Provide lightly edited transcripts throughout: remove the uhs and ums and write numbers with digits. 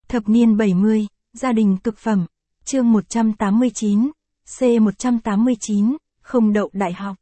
Thập niên 70, gia đình cực phẩm. Chương 189, C189, không đậu đại học.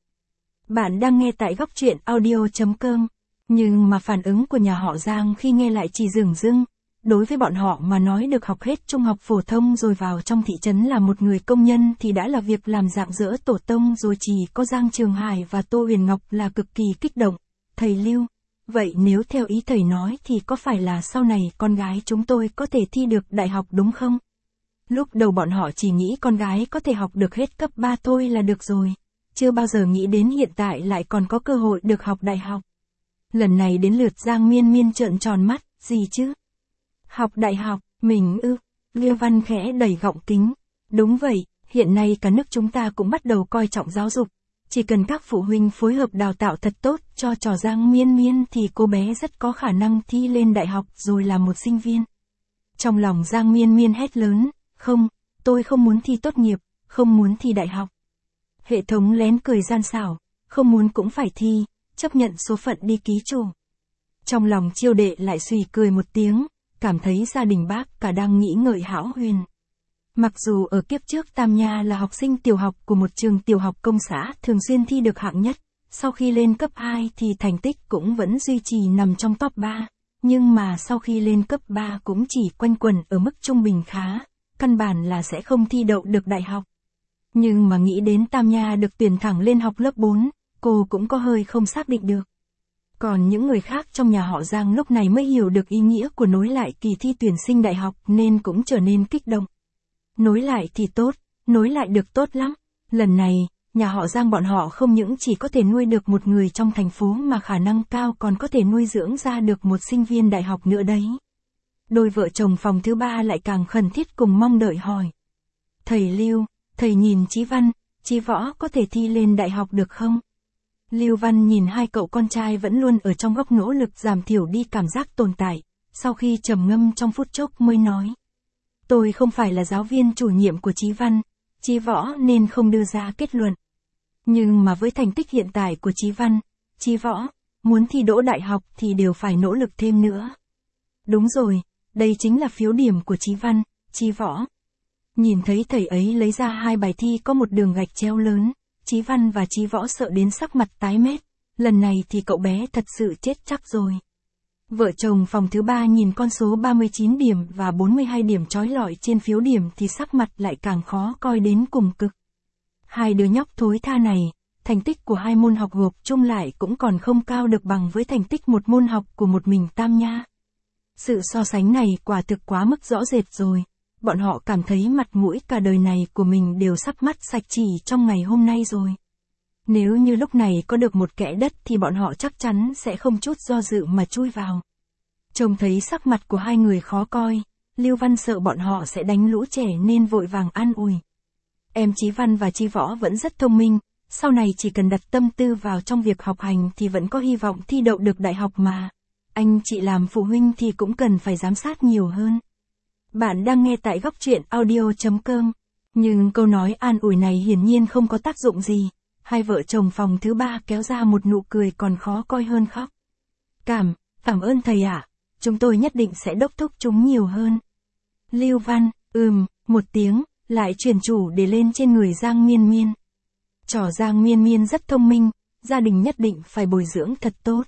Bạn đang nghe tại góc truyện audio.com. Nhưng mà phản ứng của nhà họ Giang khi nghe lại chỉ dửng dưng. Đối với bọn họ mà nói được học hết trung học phổ thông rồi vào trong thị trấn là một người công nhân thì đã là việc làm rạng rỡ tổ tông rồi, chỉ có Giang Trường Hải và Tô Huyền Ngọc là cực kỳ kích động. Thầy Lưu, vậy nếu theo ý thầy nói thì có phải là sau này con gái chúng tôi có thể thi được đại học đúng không? Lúc đầu bọn họ chỉ nghĩ con gái có thể học được hết cấp 3 thôi là được rồi. Chưa bao giờ nghĩ đến hiện tại lại còn có cơ hội được học đại học. Lần này đến lượt Giang Miên Miên trợn tròn mắt, gì chứ? Học đại học, mình ư? Liêu Văn khẽ đẩy gọng kính. Đúng vậy, hiện nay cả nước chúng ta cũng bắt đầu coi trọng giáo dục. Chỉ cần các phụ huynh phối hợp đào tạo thật tốt cho trò Giang Miên Miên thì cô bé rất có khả năng thi lên đại học rồi là một sinh viên. Trong lòng Giang Miên Miên hét lớn, không, tôi không muốn thi tốt nghiệp, không muốn thi đại học. Hệ thống lén cười gian xảo, không muốn cũng phải thi, chấp nhận số phận đi ký chủ. Trong lòng Chiêu Đệ lại suy cười một tiếng, cảm thấy gia đình bác cả đang nghĩ ngợi hão huyền. Mặc dù ở kiếp trước Tam Nha là học sinh tiểu học của một trường tiểu học công xã thường xuyên thi được hạng nhất, sau khi lên cấp 2 thì thành tích cũng vẫn duy trì nằm trong top 3, nhưng mà sau khi lên cấp 3 cũng chỉ quanh quẩn ở mức trung bình khá, căn bản là sẽ không thi đậu được đại học. Nhưng mà nghĩ đến Tam Nha được tuyển thẳng lên học lớp 4, cô cũng có hơi không xác định được. Còn những người khác trong nhà họ Giang lúc này mới hiểu được ý nghĩa của nối lại kỳ thi tuyển sinh đại học nên cũng trở nên kích động. Nối lại thì tốt, nối lại được tốt lắm. Lần này, nhà họ Giang bọn họ không những chỉ có thể nuôi được một người trong thành phố mà khả năng cao còn có thể nuôi dưỡng ra được một sinh viên đại học nữa đấy. Đôi vợ chồng phòng thứ 3 lại càng khẩn thiết cùng mong đợi hỏi. Thầy Lưu, thầy nhìn Chí Văn, Chí Võ có thể thi lên đại học được không? Lưu Văn nhìn hai cậu con trai vẫn luôn ở trong góc nỗ lực giảm thiểu đi cảm giác tồn tại, sau khi trầm ngâm trong phút chốc mới nói. Tôi không phải là giáo viên chủ nhiệm của Chí Văn, Chí Võ nên không đưa ra kết luận. Nhưng mà với thành tích hiện tại của Chí Văn, Chí Võ, muốn thi đỗ đại học thì đều phải nỗ lực thêm nữa. Đúng rồi, đây chính là phiếu điểm của Chí Văn, Chí Võ. Nhìn thấy thầy ấy lấy ra hai bài thi có một đường gạch chéo lớn, Chí Văn và Chí Võ sợ đến sắc mặt tái mét, lần này thì cậu bé thật sự chết chắc rồi. Vợ chồng phòng thứ 3 nhìn con số 39 điểm và 42 điểm chói lọi trên phiếu điểm thì sắc mặt lại càng khó coi đến cùng cực. Hai đứa nhóc thối tha này, thành tích của hai môn học gộp chung lại cũng còn không cao được bằng với thành tích một môn học của một mình Tam Nha. Sự so sánh này quả thực quá mức rõ rệt rồi. Bọn họ cảm thấy mặt mũi cả đời này của mình đều sắp mất sạch chỉ trong ngày hôm nay rồi. Nếu như lúc này có được một kẽ đất thì bọn họ chắc chắn sẽ không chút do dự mà chui vào. Trông thấy sắc mặt của hai người khó coi, Lưu Văn sợ bọn họ sẽ đánh lũ trẻ nên vội vàng an ủi. Em Chí Văn và Chí Võ vẫn rất thông minh, sau này chỉ cần đặt tâm tư vào trong việc học hành thì vẫn có hy vọng thi đậu được đại học mà. Anh chị làm phụ huynh thì cũng cần phải giám sát nhiều hơn. Bạn đang nghe tại góc truyện audio.com. Nhưng câu nói an ủi này hiển nhiên không có tác dụng gì. Hai vợ chồng phòng thứ 3 kéo ra một nụ cười còn khó coi hơn khóc. Cảm ơn thầy ạ. Chúng tôi nhất định sẽ đốc thúc chúng nhiều hơn. Lưu Văn, một tiếng, lại chuyển chủ để lên trên người Giang Miên Miên. Trò Giang Miên Miên rất thông minh, gia đình nhất định phải bồi dưỡng thật tốt.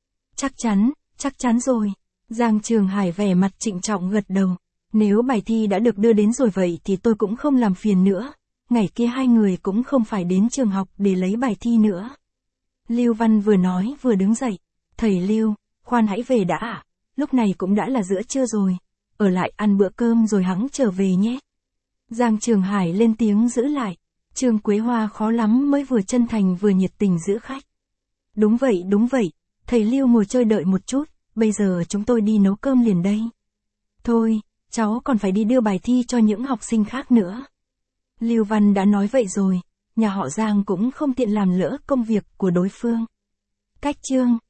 Chắc chắn rồi. Giang Trường Hải vẻ mặt trịnh trọng gật đầu. Nếu bài thi đã được đưa đến rồi vậy thì tôi cũng không làm phiền nữa. Ngày kia hai người cũng không phải đến trường học để lấy bài thi nữa. Lưu Văn vừa nói vừa đứng dậy. Thầy Lưu, khoan hãy về đã ạ. Lúc này cũng đã là giữa trưa rồi. Ở lại ăn bữa cơm rồi hẵng trở về nhé. Giang Trường Hải lên tiếng giữ lại. Trương Quế Hoa khó lắm mới vừa chân thành vừa nhiệt tình giữ khách. Đúng vậy. Thầy Lưu ngồi chơi đợi một chút. Bây giờ chúng tôi đi nấu cơm liền đây. Thôi, cháu còn phải đi đưa bài thi cho những học sinh khác nữa. Lưu Văn đã nói vậy rồi, nhà họ Giang cũng không tiện làm lỡ công việc của đối phương. Cách chương